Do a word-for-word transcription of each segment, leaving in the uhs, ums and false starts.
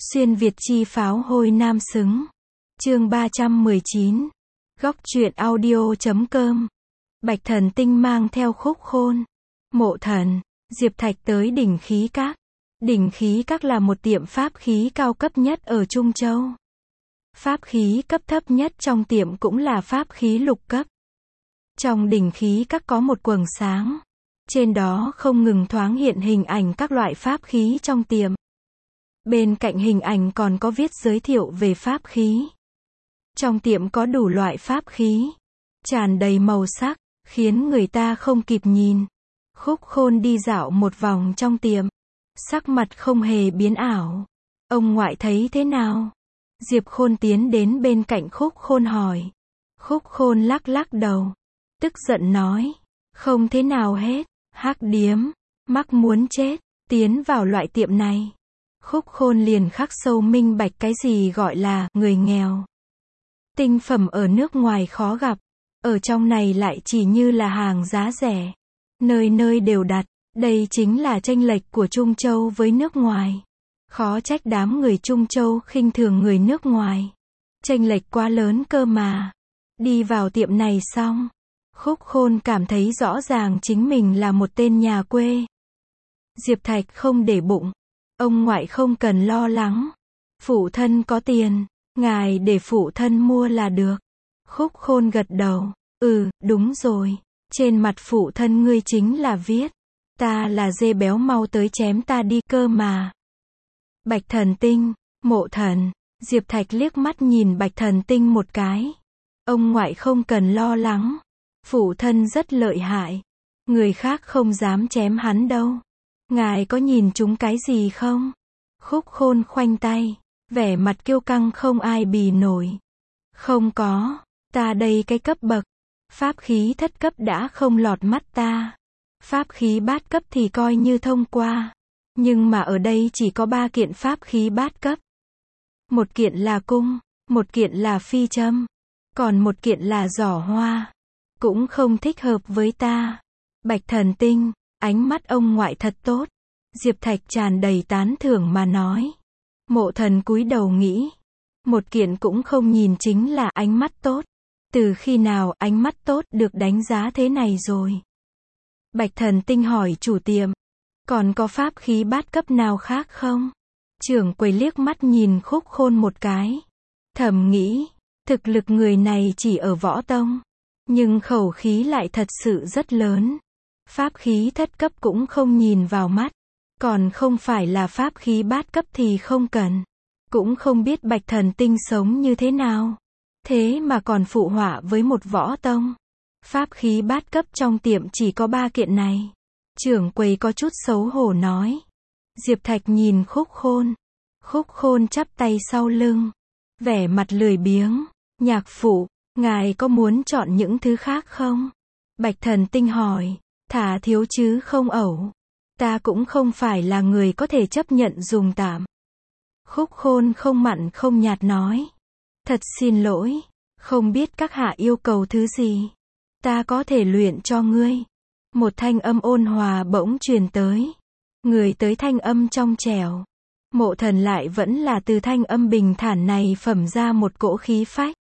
Xuyên Việt chi pháo hôi nam xứng. Chương ba trăm mười chín. Góc truyện audio chấm com. Bạch Thần Tinh mang theo Khúc Khôn, Mộ Thần, Diệp Thạch tới đỉnh khí các. Đỉnh khí các là một tiệm pháp khí cao cấp nhất ở Trung Châu. Pháp khí cấp thấp nhất trong tiệm cũng là pháp khí lục cấp. Trong đỉnh khí các có một quầng sáng. Trên đó không ngừng thoáng hiện hình ảnh các loại pháp khí trong tiệm. Bên cạnh hình ảnh còn có viết giới thiệu về pháp khí. Trong tiệm có đủ loại pháp khí, tràn đầy màu sắc, khiến người ta không kịp nhìn. Khúc Khôn đi dạo một vòng trong tiệm, sắc mặt không hề biến ảo. Ông ngoại thấy thế nào? Diệp Khôn tiến đến bên cạnh Khúc Khôn hỏi. Khúc Khôn lắc lắc đầu, tức giận nói, không thế nào hết, hắc điếm, mắc muốn chết, tiến vào loại tiệm này. Khúc Khôn liền khắc sâu minh bạch cái gì gọi là người nghèo. Tinh phẩm ở nước ngoài khó gặp, ở trong này lại chỉ như là hàng giá rẻ, nơi nơi đều đặt. Đây chính là chênh lệch của Trung Châu với nước ngoài. Khó trách đám người Trung Châu khinh thường người nước ngoài. Chênh lệch quá lớn cơ mà. Đi vào tiệm này xong, Khúc Khôn cảm thấy rõ ràng chính mình là một tên nhà quê. Diệp Thạch không để bụng. Ông ngoại không cần lo lắng. Phụ thân có tiền, ngài để phụ thân mua là được. Khúc Khôn gật đầu. Ừ, đúng rồi. Trên mặt phụ thân ngươi chính là viết, ta là dê béo mau tới chém ta đi cơ mà. Bạch Thần Tinh, Mộ Thần, Diệp Thạch liếc mắt nhìn Bạch Thần Tinh một cái. Ông ngoại không cần lo lắng. Phụ thân rất lợi hại. Người khác không dám chém hắn đâu. Ngài có nhìn chúng cái gì không? Khúc Khôn khoanh tay, vẻ mặt kiêu căng không ai bì nổi. Không có, ta đây cái cấp bậc. Pháp khí thất cấp đã không lọt mắt ta. Pháp khí bát cấp thì coi như thông qua. Nhưng mà ở đây chỉ có ba kiện pháp khí bát cấp. Một kiện là cung, một kiện là phi châm, còn một kiện là giỏ hoa. Cũng không thích hợp với ta. Bạch Thần Tinh, ánh mắt ông ngoại thật tốt. Diệp Thạch tràn đầy tán thưởng mà nói. Mộ Thần cúi đầu nghĩ. Một kiện cũng không nhìn chính là ánh mắt tốt. Từ khi nào ánh mắt tốt được đánh giá thế này rồi? Bạch Thần Tinh hỏi chủ tiệm. Còn có pháp khí bát cấp nào khác không? Trưởng quầy liếc mắt nhìn Khúc Khôn một cái. Thầm nghĩ, thực lực người này chỉ ở võ tông. Nhưng khẩu khí lại thật sự rất lớn. Pháp khí thất cấp cũng không nhìn vào mắt. Còn không phải là pháp khí bát cấp thì không cần. Cũng không biết Bạch Thần Tinh sống như thế nào. Thế mà còn phụ họa với một võ tông. Pháp khí bát cấp trong tiệm chỉ có ba kiện này. Trưởng quầy có chút xấu hổ nói. Diệp Thạch nhìn Khúc Khôn. Khúc Khôn chắp tay sau lưng, vẻ mặt lười biếng. Nhạc phụ, ngài có muốn chọn những thứ khác không? Bạch Thần Tinh hỏi. Thả thiếu chứ không ẩu. Ta cũng không phải là người có thể chấp nhận dùng tạm. Khúc Khôn không mặn không nhạt nói. Thật xin lỗi, không biết các hạ yêu cầu thứ gì. Ta có thể luyện cho ngươi. Một thanh âm ôn hòa bỗng truyền tới. Người tới thanh âm trong trẻo. Mộ Thần lại vẫn là từ thanh âm bình thản này phẩm ra một cỗ khí phách.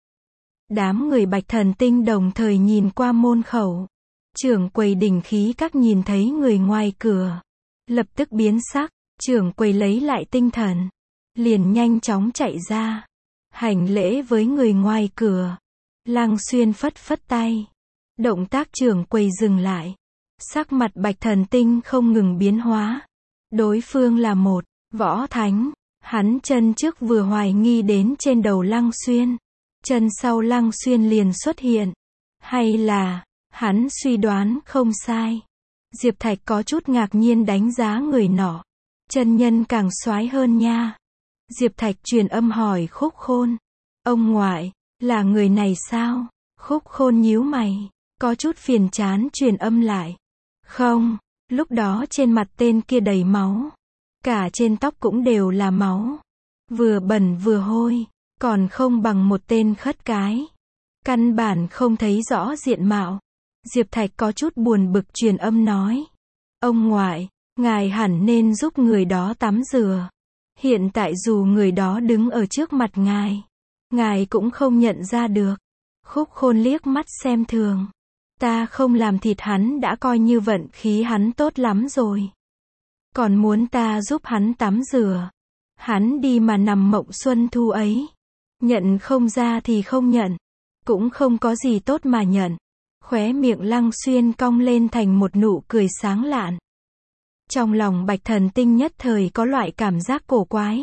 Đám người Bạch Thần Tinh đồng thời nhìn qua môn khẩu. Trưởng quầy đỉnh khí các nhìn thấy người ngoài cửa, lập tức biến sắc. Trưởng quầy lấy lại tinh thần, liền nhanh chóng chạy ra, hành lễ với người ngoài cửa. Lăng Xuyên phất phất tay. Động tác trưởng quầy dừng lại. Sắc mặt Bạch Thần Tinh không ngừng biến hóa. Đối phương là một võ thánh. Hắn chân trước vừa hoài nghi đến trên đầu Lăng Xuyên, chân sau Lăng Xuyên liền xuất hiện. Hay là hắn suy đoán không sai? Diệp Thạch có chút ngạc nhiên đánh giá người nọ. Chân nhân càng soái hơn nha. Diệp Thạch truyền âm hỏi Khúc Khôn. Ông ngoại, là người này sao? Khúc Khôn nhíu mày, có chút phiền chán truyền âm lại. Không, lúc đó trên mặt tên kia đầy máu. Cả trên tóc cũng đều là máu. Vừa bẩn vừa hôi, còn không bằng một tên khất cái. Căn bản không thấy rõ diện mạo. Diệp Thạch có chút buồn bực truyền âm nói. Ông ngoại, ngài hẳn nên giúp người đó tắm rửa. Hiện tại dù người đó đứng ở trước mặt ngài, ngài cũng không nhận ra được. Khúc Khôn liếc mắt xem thường. Ta không làm thịt hắn đã coi như vận khí hắn tốt lắm rồi. Còn muốn ta giúp hắn tắm rửa. Hắn đi mà nằm mộng xuân thu ấy. Nhận không ra thì không nhận. Cũng không có gì tốt mà nhận. Khóe miệng Lăng Xuyên cong lên thành một nụ cười sáng lạn. Trong lòng Bạch Thần Tinh nhất thời có loại cảm giác cổ quái.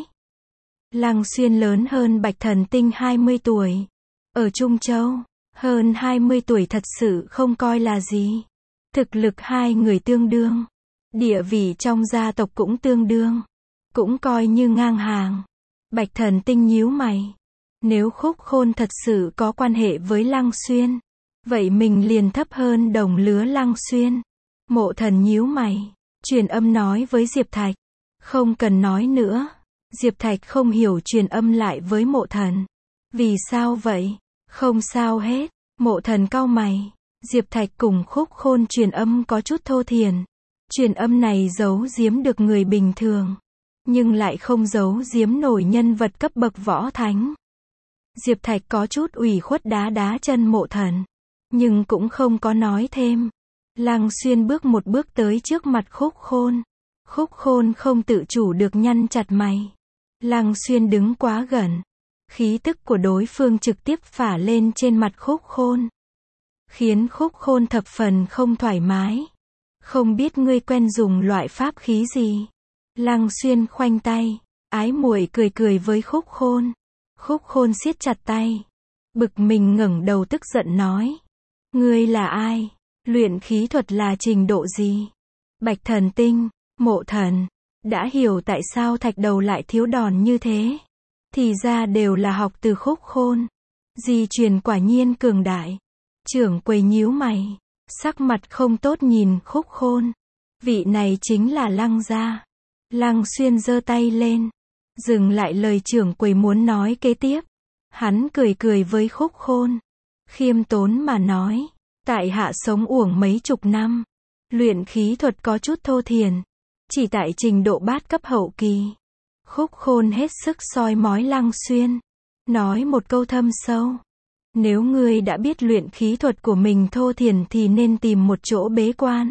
Lăng Xuyên lớn hơn Bạch Thần Tinh hai mươi tuổi. Ở Trung Châu, hơn hai mươi tuổi thật sự không coi là gì. Thực lực hai người tương đương. Địa vị trong gia tộc cũng tương đương. Cũng coi như ngang hàng. Bạch Thần Tinh nhíu mày. Nếu Khúc Khôn thật sự có quan hệ với Lăng Xuyên, vậy mình liền thấp hơn đồng lứa Lăng Xuyên. Mộ Thần nhíu mày, truyền âm nói với Diệp Thạch. Không cần nói nữa. Diệp Thạch không hiểu truyền âm lại với Mộ Thần. Vì sao vậy? Không sao hết. Mộ Thần cau mày. Diệp Thạch cùng Khúc Khôn truyền âm có chút thô thiển. Truyền âm này giấu giếm được người bình thường, nhưng lại không giấu giếm nổi nhân vật cấp bậc võ thánh. Diệp Thạch có chút ủy khuất đá đá chân Mộ Thần, nhưng cũng không có nói thêm. Lăng Xuyên bước một bước tới trước mặt Khúc Khôn. Khúc Khôn không tự chủ được nhăn chặt mày. Lăng Xuyên đứng quá gần. Khí tức của đối phương trực tiếp phả lên trên mặt Khúc Khôn, khiến Khúc Khôn thập phần không thoải mái. Không biết ngươi quen dùng loại pháp khí gì? Lăng Xuyên khoanh tay, ái muội cười cười với Khúc Khôn. Khúc Khôn siết chặt tay, bực mình ngẩng đầu tức giận nói. Ngươi là ai? Luyện khí thuật là trình độ gì? Bạch Thần Tinh, Mộ Thần, đã hiểu tại sao thạch đầu lại thiếu đòn như thế. Thì ra đều là học từ Khúc Khôn. Di truyền quả nhiên cường đại. Trưởng quầy nhíu mày, sắc mặt không tốt nhìn Khúc Khôn. Vị này chính là Lăng gia. Lăng Xuyên giơ tay lên, dừng lại lời trưởng quầy muốn nói kế tiếp. Hắn cười cười với Khúc Khôn, khiêm tốn mà nói, tại hạ sống uổng mấy chục năm, luyện khí thuật có chút thô thiển, chỉ tại trình độ bát cấp hậu kỳ. Khúc Khôn hết sức soi mói Lăng Xuyên, nói một câu thâm sâu. Nếu ngươi đã biết luyện khí thuật của mình thô thiển thì nên tìm một chỗ bế quan,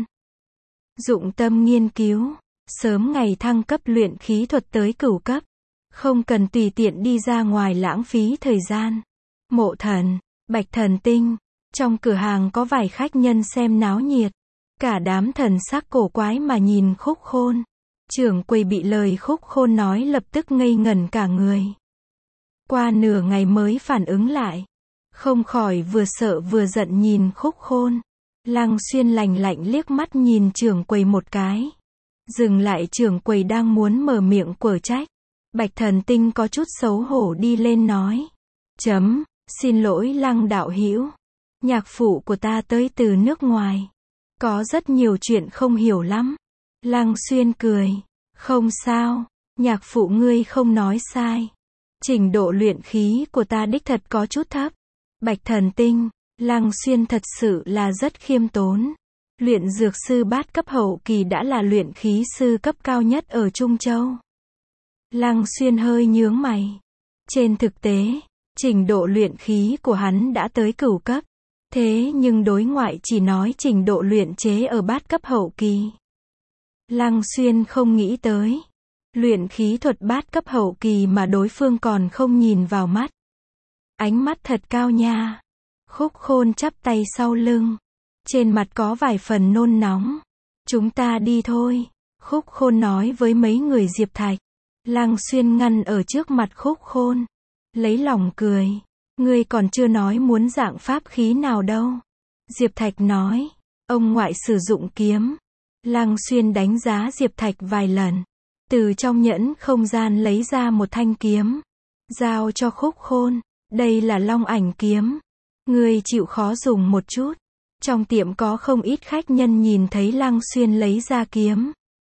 dụng tâm nghiên cứu, sớm ngày thăng cấp luyện khí thuật tới cửu cấp. Không cần tùy tiện đi ra ngoài lãng phí thời gian. Mộ Thần, Bạch Thần Tinh, trong cửa hàng có vài khách nhân xem náo nhiệt. Cả đám thần sắc cổ quái mà nhìn Khúc Khôn. Trưởng quầy bị lời Khúc Khôn nói lập tức ngây ngẩn cả người. Qua nửa ngày mới phản ứng lại. Không khỏi vừa sợ vừa giận nhìn Khúc Khôn. Lăng Xuyên lạnh lạnh liếc mắt nhìn trưởng quầy một cái. Dừng lại trưởng quầy đang muốn mở miệng quở trách. Bạch Thần Tinh có chút xấu hổ đi lên nói. Chấm, xin lỗi Lăng đạo hữu. Nhạc phụ của ta tới từ nước ngoài. Có rất nhiều chuyện không hiểu lắm. Lăng Xuyên cười. Không sao, nhạc phụ ngươi không nói sai. Trình độ luyện khí của ta đích thật có chút thấp. Bạch Thần Tinh, Lăng Xuyên thật sự là rất khiêm tốn. Luyện dược sư bát cấp hậu kỳ đã là luyện khí sư cấp cao nhất ở Trung Châu. Lăng Xuyên hơi nhướng mày. Trên thực tế, trình độ luyện khí của hắn đã tới cửu cấp. Thế nhưng đối ngoại chỉ nói trình độ luyện chế ở bát cấp hậu kỳ. Lăng Xuyên không nghĩ tới. Luyện khí thuật bát cấp hậu kỳ mà đối phương còn không nhìn vào mắt. Ánh mắt thật cao nha. Khúc Khôn chắp tay sau lưng. Trên mặt có vài phần nôn nóng. Chúng ta đi thôi. Khúc Khôn nói với mấy người Diệp Thạch. Lăng Xuyên ngăn ở trước mặt Khúc Khôn. Lấy lòng cười. Ngươi còn chưa nói muốn dạng pháp khí nào đâu. Diệp Thạch nói. Ông ngoại sử dụng kiếm. Lăng Xuyên đánh giá Diệp Thạch vài lần. Từ trong nhẫn không gian lấy ra một thanh kiếm. Giao cho Khúc Khôn. Đây là Long Ảnh kiếm. Ngươi chịu khó dùng một chút. Trong tiệm có không ít khách nhân nhìn thấy Lăng Xuyên lấy ra kiếm.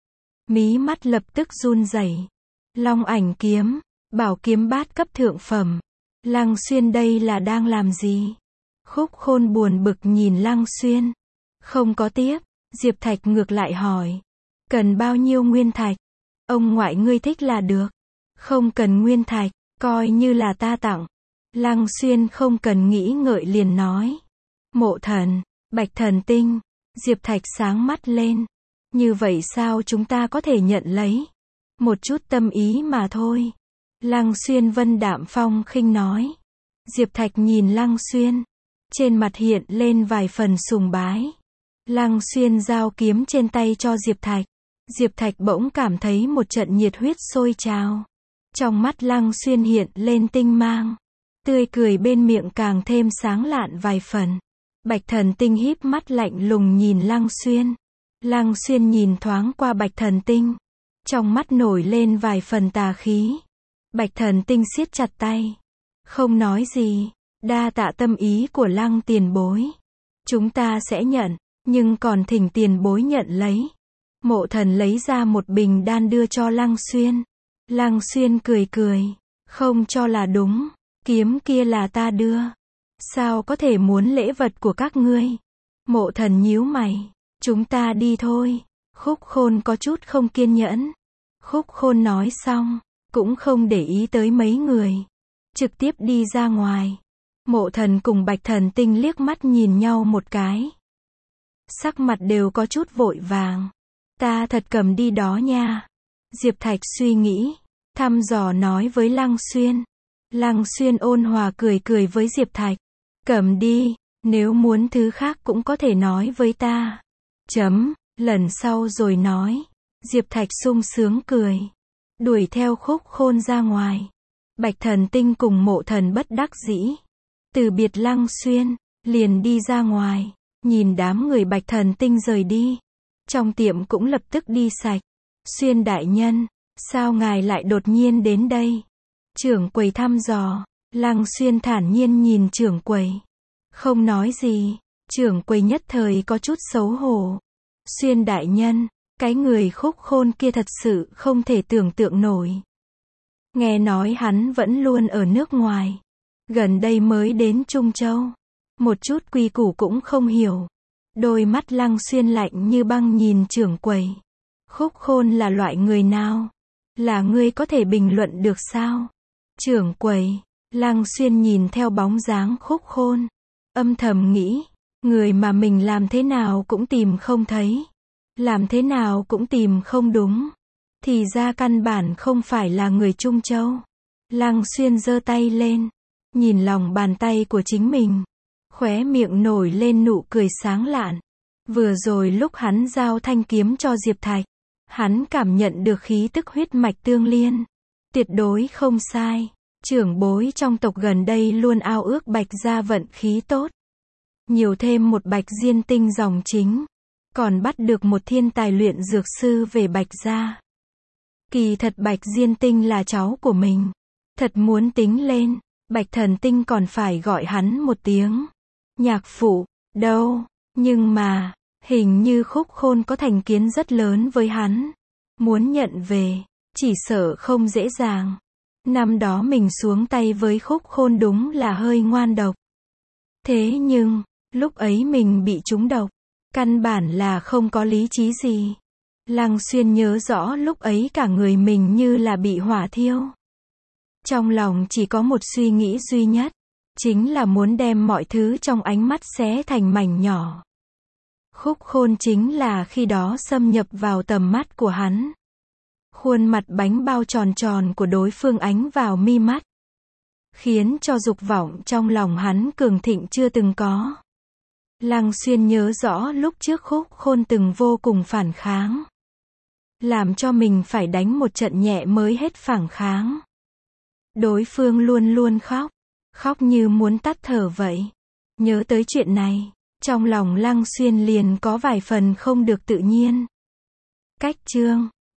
Mí mắt lập tức run rẩy. Long Ảnh kiếm, bảo kiếm bát cấp thượng phẩm. Lăng Xuyên đây là đang làm gì? Khúc Khôn buồn bực nhìn Lăng Xuyên. Không có tiếp, Diệp Thạch ngược lại hỏi. Cần bao nhiêu nguyên thạch? Ông ngoại ngươi thích là được. Không cần nguyên thạch, coi như là ta tặng. Lăng Xuyên không cần nghĩ ngợi liền nói. Mộ Thần, Bạch Thần Tinh. Diệp Thạch sáng mắt lên. Như vậy sao chúng ta có thể nhận lấy? Một chút tâm ý mà thôi. Lăng Xuyên vân đạm phong khinh nói. Diệp Thạch nhìn Lăng Xuyên. Trên mặt hiện lên vài phần sùng bái. Lăng Xuyên giao kiếm trên tay cho Diệp Thạch. Diệp Thạch bỗng cảm thấy một trận nhiệt huyết sôi trào. Trong mắt Lăng Xuyên hiện lên tinh mang. Tươi cười bên miệng càng thêm sáng lạn vài phần. Bạch Thần Tinh híp mắt lạnh lùng nhìn Lăng Xuyên. Lăng Xuyên nhìn thoáng qua Bạch Thần Tinh. Trong mắt nổi lên vài phần tà khí. Bạch Thần Tinh siết chặt tay. Không nói gì. Đa tạ tâm ý của Lăng tiền bối. Chúng ta sẽ nhận, nhưng còn thỉnh tiền bối nhận lấy. Mộ Thần lấy ra một bình đan đưa cho Lăng Xuyên. Lăng Xuyên cười cười. Không cho là đúng. Kiếm kia là ta đưa. Sao có thể muốn lễ vật của các ngươi? Mộ Thần nhíu mày. Chúng ta đi thôi. Khúc Khôn có chút không kiên nhẫn. Khúc Khôn nói xong, cũng không để ý tới mấy người. Trực tiếp đi ra ngoài. Mộ Thần cùng Bạch Thần Tinh liếc mắt nhìn nhau một cái. Sắc mặt đều có chút vội vàng. Ta thật cầm đi đó nha. Diệp Thạch suy nghĩ. Thăm dò nói với Lăng Xuyên. Lăng Xuyên ôn hòa cười cười với Diệp Thạch. Cầm đi, nếu muốn thứ khác cũng có thể nói với ta. Chấm, lần sau rồi nói. Diệp Thạch sung sướng cười. Đuổi theo Khúc Khôn ra ngoài. Bạch Thần Tinh cùng Mộ Thần bất đắc dĩ. Từ biệt Lăng Xuyên, liền đi ra ngoài. Nhìn đám người Bạch Thần Tinh rời đi. Trong tiệm cũng lập tức đi sạch. Xuyên đại nhân, sao ngài lại đột nhiên đến đây? Trưởng quầy thăm dò. Lăng Xuyên thản nhiên nhìn trưởng quầy. Không nói gì. Trưởng quầy nhất thời có chút xấu hổ. Xuyên đại nhân, cái người Khúc Khôn kia thật sự không thể tưởng tượng nổi. Nghe nói hắn vẫn luôn ở nước ngoài. Gần đây mới đến Trung Châu. Một chút quy củ cũng không hiểu. Đôi mắt Lăng Xuyên lạnh như băng nhìn trưởng quầy. Khúc Khôn là loại người nào? Là ngươi có thể bình luận được sao? Trưởng quầy. Lăng Xuyên nhìn theo bóng dáng Khúc Khôn. Âm thầm nghĩ. Người mà mình làm thế nào cũng tìm không thấy. Làm thế nào cũng tìm không đúng. Thì ra căn bản không phải là người Trung Châu. Lăng Xuyên giơ tay lên. Nhìn lòng bàn tay của chính mình. Khóe miệng nổi lên nụ cười sáng lạn. Vừa rồi lúc hắn giao thanh kiếm cho Diệp Thạch. Hắn cảm nhận được khí tức huyết mạch tương liên. Tuyệt đối không sai. Trưởng bối trong tộc gần đây luôn ao ước Bạch gia vận khí tốt. Nhiều thêm một Bạch Diên Tinh dòng chính. Còn bắt được một thiên tài luyện dược sư về Bạch gia. Kỳ thật Bạch Diên Tinh là cháu của mình. Thật muốn tính lên, Bạch Thần Tinh còn phải gọi hắn một tiếng. Nhạc phụ, đâu, nhưng mà, hình như Khúc Khôn có thành kiến rất lớn với hắn. Muốn nhận về, chỉ sợ không dễ dàng. Năm đó mình xuống tay với Khúc Khôn đúng là hơi ngoan độc. Thế nhưng, lúc ấy mình bị trúng độc. Căn bản là không có lý trí gì. Lăng Xuyên nhớ rõ lúc ấy cả người mình như là bị hỏa thiêu. Trong lòng chỉ có một suy nghĩ duy nhất. Chính là muốn đem mọi thứ trong ánh mắt xé thành mảnh nhỏ. Khúc Khôn chính là khi đó xâm nhập vào tầm mắt của hắn. Khuôn mặt bánh bao tròn tròn của đối phương ánh vào mi mắt. Khiến cho dục vọng trong lòng hắn cường thịnh chưa từng có. Lăng Xuyên nhớ rõ lúc trước Khúc Khôn từng vô cùng phản kháng. Làm cho mình phải đánh một trận nhẹ mới hết phản kháng. Đối phương luôn luôn khóc. Khóc như muốn tắt thở vậy. Nhớ tới chuyện này, trong lòng Lăng Xuyên liền có vài phần không được tự nhiên. Cách chương